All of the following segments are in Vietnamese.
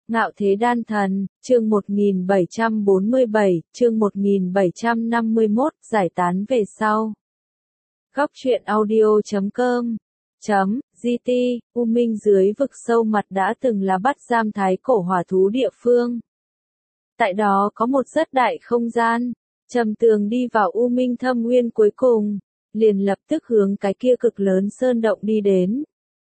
Ngạo Thế Đan Thần, chương 1747, chương 1751, giải tán về sau. Góc truyện audio.com GT, U Minh dưới vực sâu mặt đã từng là bắt giam thái cổ hỏa thú địa phương. Tại đó có một rất đại không gian, Trầm Tường đi vào U Minh thâm nguyên cuối cùng, liền lập tức hướng cái kia cực lớn sơn động đi đến.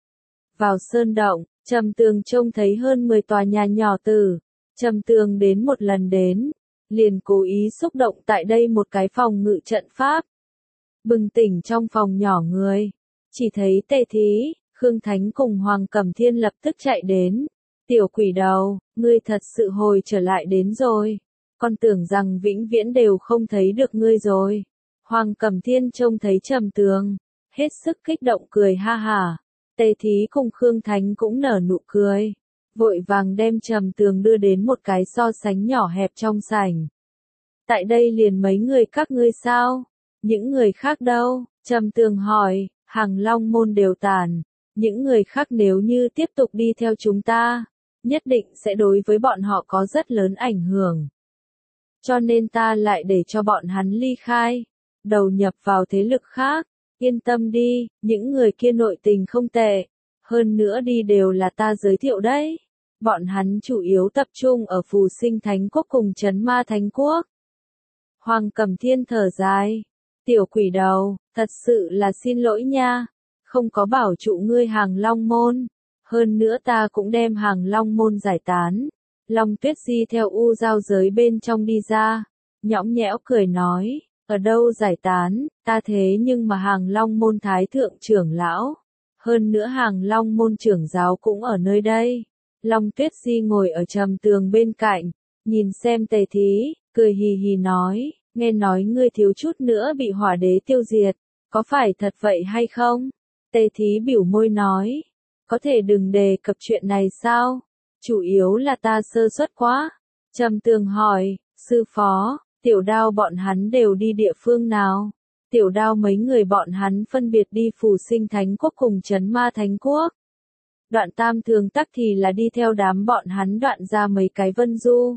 Vào sơn động, Trầm Tường trông thấy hơn 10 tòa nhà nhỏ tử. Trầm Tường đến một lần đến, liền cố ý xúc động tại đây một cái phòng ngự trận pháp. Bừng tỉnh trong phòng nhỏ người, chỉ thấy Tề Thí, Khương Thánh cùng Hoàng Cẩm Thiên lập tức chạy đến. Tiểu quỷ đầu, ngươi thật sự hồi trở lại đến rồi. Con tưởng rằng vĩnh viễn đều không thấy được ngươi rồi. Hoàng Cẩm Thiên trông thấy Trầm Tường, hết sức kích động cười ha hả. Tề Thí cùng Khương Thánh cũng nở nụ cười, vội vàng đem Trầm Tường đưa đến một cái so sánh nhỏ hẹp trong sảnh. Tại đây liền mấy người các ngươi sao? Những người khác đâu? Trầm Tường hỏi. Hàng Long môn đều tàn, những người khác nếu như tiếp tục đi theo chúng ta, nhất định sẽ đối với bọn họ có rất lớn ảnh hưởng. Cho nên ta lại để cho bọn hắn ly khai, đầu nhập vào thế lực khác. Yên tâm đi, những người kia nội tình không tệ, hơn nữa đi đều là ta giới thiệu đấy. Bọn hắn chủ yếu tập trung ở Phù Sinh Thánh Quốc cùng Trấn Ma Thánh Quốc. Hoàng Cẩm Thiên thở dài, tiểu quỷ đầu, thật sự là xin lỗi nha, không có bảo trụ ngươi Hàng Long môn, hơn nữa ta cũng đem Hàng Long môn giải tán. Long Tuyết Di theo u giao giới bên trong đi ra, nhõng nhẽo cười nói. Ở đâu giải tán, ta thế nhưng mà Hàng Long môn thái thượng trưởng lão, hơn nữa Hàng Long môn trưởng giáo cũng ở nơi đây. Long Tuyết Di ngồi ở Trầm Tường bên cạnh, nhìn xem Tề Thí, cười hì hì nói, nghe nói ngươi thiếu chút nữa bị hỏa đế tiêu diệt, có phải thật vậy hay không? Tề Thí biểu môi nói, có thể đừng đề cập chuyện này sao? Chủ yếu là ta sơ suất quá. Trầm Tường hỏi, sư phó, Tiểu Đao bọn hắn đều đi địa phương nào? Tiểu Đao mấy người bọn hắn phân biệt đi Phù Sinh Thánh Quốc cùng Trấn Ma Thánh Quốc. Đoạn Tam Thường tắc thì là đi theo đám bọn hắn đoạn ra mấy cái vân du.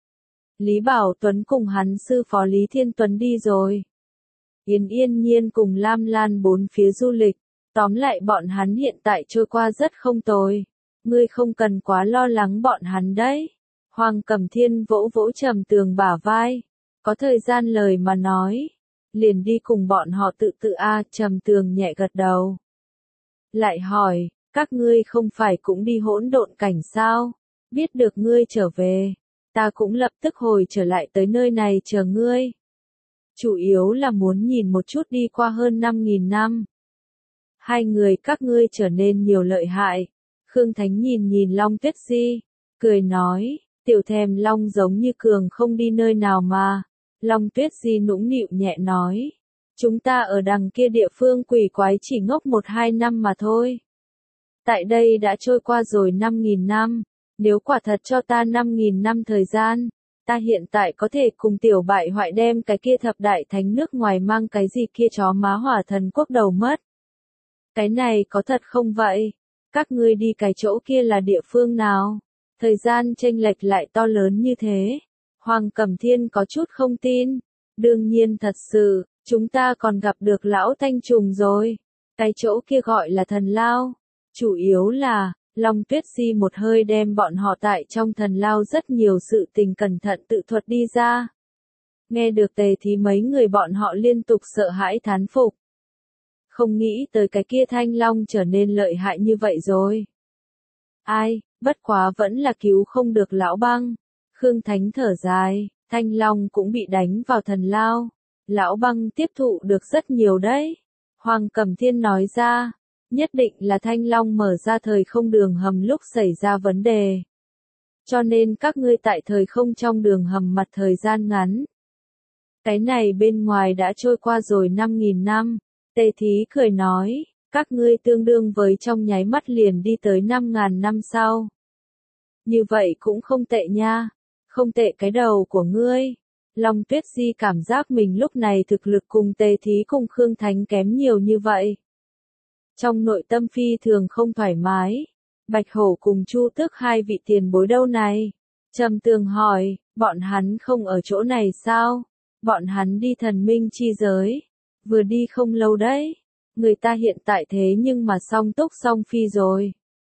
Lý Bảo Tuấn cùng hắn sư phó Lý Thiên Tuấn đi rồi. Yên Yên Nhiên cùng Lam Lan bốn phía du lịch. Tóm lại bọn hắn hiện tại trôi qua rất không tồi. Ngươi không cần quá lo lắng bọn hắn đấy. Hoàng Cẩm Thiên vỗ vỗ Trầm Tường bả vai. Có thời gian lời mà nói, liền đi cùng bọn họ tự tự Trầm Tường nhẹ gật đầu. Lại hỏi, các ngươi không phải cũng đi hỗn độn cảnh sao? Biết được ngươi trở về, ta cũng lập tức hồi trở lại tới nơi này chờ ngươi. Chủ yếu là muốn nhìn một chút đi qua hơn 5.000 năm. Hai người các ngươi trở nên nhiều lợi hại. Khương Thánh nhìn Long Tuyết Di, cười nói, tiểu thèm long giống như cường không đi nơi nào mà. Long Tuyết Di nũng nịu nhẹ nói, chúng ta ở đằng kia địa phương quỷ quái chỉ ngốc 1-2 năm mà thôi. Tại đây đã trôi qua rồi 5.000 năm, nếu quả thật cho ta 5.000 năm thời gian, ta hiện tại có thể cùng tiểu bại hoại đem cái kia thập đại thánh nước ngoài mang cái gì kia chó má Hỏa Thần Quốc đầu mất. Cái này có thật không vậy? Các ngươi đi cái chỗ kia là địa phương nào? Thời gian chênh lệch lại to lớn như thế. Hoàng Cẩm Thiên có chút không tin. Đương nhiên thật sự, chúng ta còn gặp được lão thanh trùng rồi. Cái chỗ kia gọi là thần lao. Chủ yếu là, Long Tuyết Di một hơi đem bọn họ tại trong thần lao rất nhiều sự tình cẩn thận tự thuật đi ra. Nghe được Tề thì mấy người bọn họ liên tục sợ hãi thán phục. Không nghĩ tới cái kia thanh long trở nên lợi hại như vậy rồi. Ai, bất quá vẫn là cứu không được lão băng. Khương Thánh thở dài, thanh long cũng bị đánh vào thần lao. Lão băng tiếp thụ được rất nhiều đấy. Hoàng Cẩm Thiên nói ra, nhất định là thanh long mở ra thời không đường hầm lúc xảy ra vấn đề. Cho nên các ngươi tại thời không trong đường hầm mặt thời gian ngắn. Cái này bên ngoài đã trôi qua rồi 5.000 năm. Tề Thí cười nói, các ngươi tương đương với trong nháy mắt liền đi tới 5.000 năm sau. Như vậy cũng không tệ nha, không tệ cái đầu của ngươi. Long Tuyết Di cảm giác mình lúc này thực lực cùng Tề Thí cùng Khương Thánh kém nhiều như vậy. Trong nội tâm phi thường không thoải mái, Bạch Hổ cùng Chu Tước hai vị tiền bối đâu này? Trầm Tường hỏi, bọn hắn không ở chỗ này sao? Bọn hắn đi thần minh chi giới. Vừa đi không lâu đấy. Người ta hiện tại thế nhưng mà song túc song phi rồi.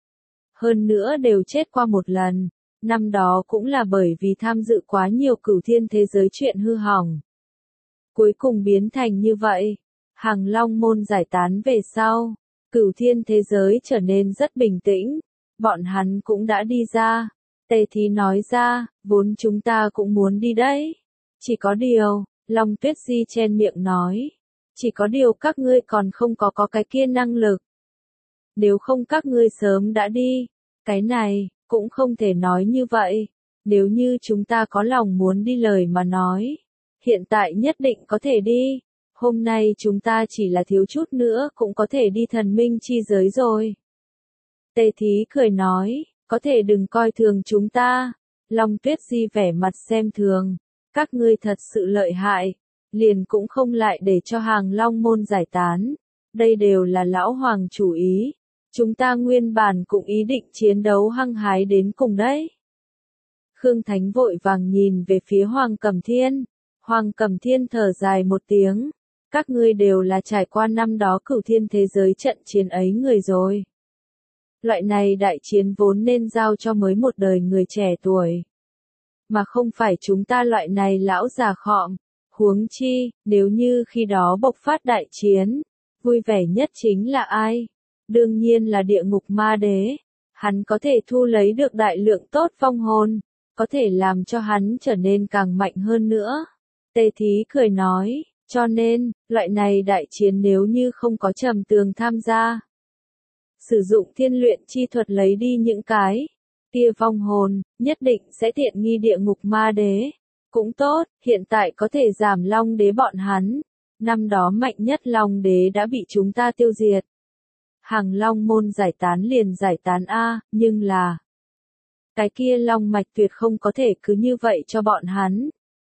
Hơn nữa đều chết qua một lần. Năm đó cũng là bởi vì tham dự quá nhiều cửu thiên thế giới chuyện hư hỏng. Cuối cùng biến thành như vậy. Hàng Long môn giải tán về sau. Cửu thiên thế giới trở nên rất bình tĩnh. Bọn hắn cũng đã đi ra. Tề Thí nói ra, vốn chúng ta cũng muốn đi đấy. Chỉ có điều, Long Tuyết Di chen miệng nói. Chỉ có điều các ngươi còn không có cái kia năng lực. Nếu không các ngươi sớm đã đi. Cái này, cũng không thể nói như vậy. Nếu như chúng ta có lòng muốn đi lời mà nói. Hiện tại nhất định có thể đi. Hôm nay chúng ta chỉ là thiếu chút nữa cũng có thể đi thần minh chi giới rồi. Tề Thí cười nói, có thể đừng coi thường chúng ta. Long Tuyết Di vẻ mặt xem thường. Các ngươi thật sự lợi hại. Liền cũng không lại để cho Hàng Long môn giải tán. Đây đều là lão hoàng chủ ý. Chúng ta nguyên bản cũng ý định chiến đấu hăng hái đến cùng đấy. Khương Thánh vội vàng nhìn về phía Hoàng Cẩm Thiên. Hoàng Cẩm Thiên thở dài một tiếng. Các ngươi đều là trải qua năm đó cửu thiên thế giới trận chiến ấy người rồi. Loại này đại chiến vốn nên giao cho mới một đời người trẻ tuổi. Mà không phải chúng ta loại này lão già khọm. Huống chi, nếu như khi đó bộc phát đại chiến, vui vẻ nhất chính là ai? Đương nhiên là địa ngục ma đế. Hắn có thể thu lấy được đại lượng tốt vong hồn, có thể làm cho hắn trở nên càng mạnh hơn nữa. Tề Thí cười nói, cho nên, loại này đại chiến nếu như không có Trầm Tường tham gia. Sử dụng thiên luyện chi thuật lấy đi những cái tia vong hồn, nhất định sẽ tiện nghi địa ngục ma đế. Cũng tốt, hiện tại có thể giảm Long đế bọn hắn. Năm đó mạnh nhất Long đế đã bị chúng ta tiêu diệt. Hàng Long môn giải tán liền giải tán a, nhưng là cái kia Long mạch tuyệt không có thể cứ như vậy cho bọn hắn.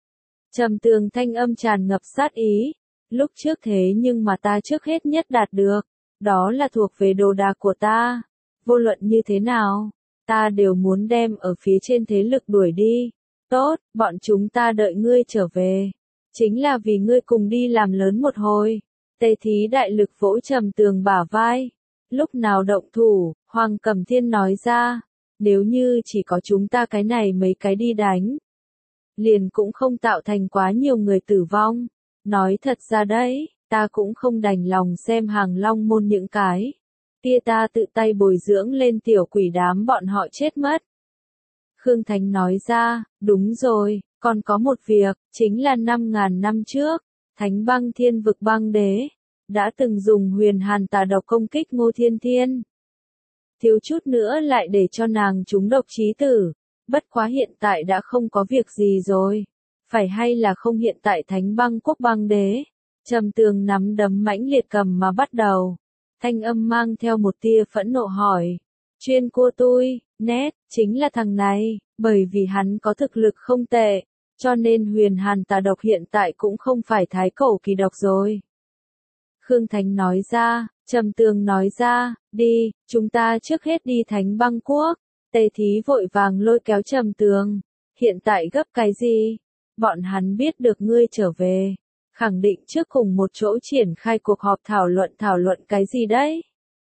Trầm Tường thanh âm tràn ngập sát ý. Lúc trước thế nhưng mà ta trước hết nhất đạt được. Đó là thuộc về đồ đạc của ta. Vô luận như thế nào, ta đều muốn đem ở phía trên thế lực đuổi đi. Tốt, bọn chúng ta đợi ngươi trở về. Chính là vì ngươi cùng đi làm lớn một hồi. Tề Thí đại lực vỗ Trầm Tường bả vai. Lúc nào động thủ, Hoàng Cẩm Thiên nói ra. Nếu như chỉ có chúng ta cái này mấy cái đi đánh. Liền cũng không tạo thành quá nhiều người tử vong. Nói thật ra đấy, ta cũng không đành lòng xem Hàng Long môn những cái. Tia ta tự tay bồi dưỡng lên tiểu quỷ đám bọn họ chết mất. Khương Thánh nói ra, đúng rồi, còn có một việc, chính là 5.000 năm trước, Thánh Băng Thiên Vực Băng Đế, đã từng dùng huyền hàn tà độc công kích Ngô Thiên Thiên. Thiếu chút nữa lại để cho nàng trúng độc chí tử, bất quá hiện tại đã không có việc gì rồi. Phải hay là không hiện tại Thánh Băng Quốc Băng Đế? Trầm Tường nắm đấm mãnh liệt cầm mà bắt đầu. Thanh âm mang theo một tia phẫn nộ hỏi. Chuyên cô tôi, nét, chính là thằng này, bởi vì hắn có thực lực không tệ, cho nên huyền hàn tà độc hiện tại cũng không phải thái cổ kỳ độc rồi. Khương Thánh nói ra, Trầm Tường nói ra, đi, chúng ta trước hết đi Thánh Băng Quốc. Tề Thí vội vàng lôi kéo Trầm Tường. Hiện tại gấp cái gì? Bọn hắn biết được ngươi trở về. Khẳng định trước cùng một chỗ triển khai cuộc họp thảo luận cái gì đấy.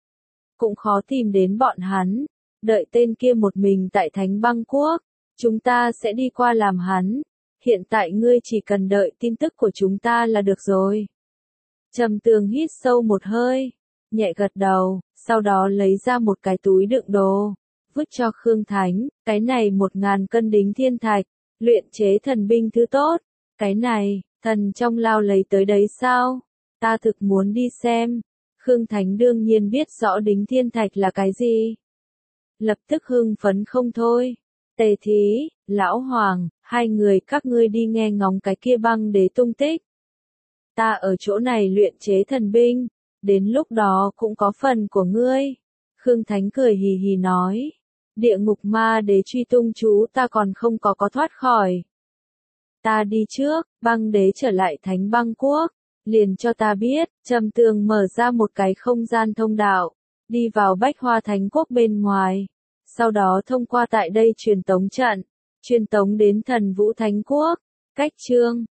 Cũng khó tìm đến bọn hắn. Đợi tên kia một mình tại Thánh Băng Quốc. Chúng ta sẽ đi qua làm hắn. Hiện tại ngươi chỉ cần đợi tin tức của chúng ta là được rồi. Trầm Tường hít sâu một hơi. Nhẹ gật đầu. Sau đó lấy ra một cái túi đựng đồ. Vứt cho Khương Thánh. Cái này 1.000 cân đính thiên thạch. Luyện chế thần binh thứ tốt. Cái này, thần trong lao lấy tới đấy sao? Ta thực muốn đi xem. Khương Thánh đương nhiên biết rõ đính thiên thạch là cái gì. Lập tức hưng phấn không thôi. Tề Thí, Lão Hoàng, hai người các ngươi đi nghe ngóng cái kia băng đế tung tích. Ta ở chỗ này luyện chế thần binh. Đến lúc đó cũng có phần của ngươi. Khương Thánh cười hì hì nói. Địa ngục ma đế truy tung chú ta còn không có thoát khỏi. Ta đi trước, băng đế trở lại Thánh Băng Quốc. Liền cho ta biết, Trầm Tường mở ra một cái không gian thông đạo. đi vào Bách Hoa Thánh Quốc bên ngoài, sau đó thông qua tại đây truyền tống trận, truyền tống đến Thần Vũ Thánh Quốc. Cách chương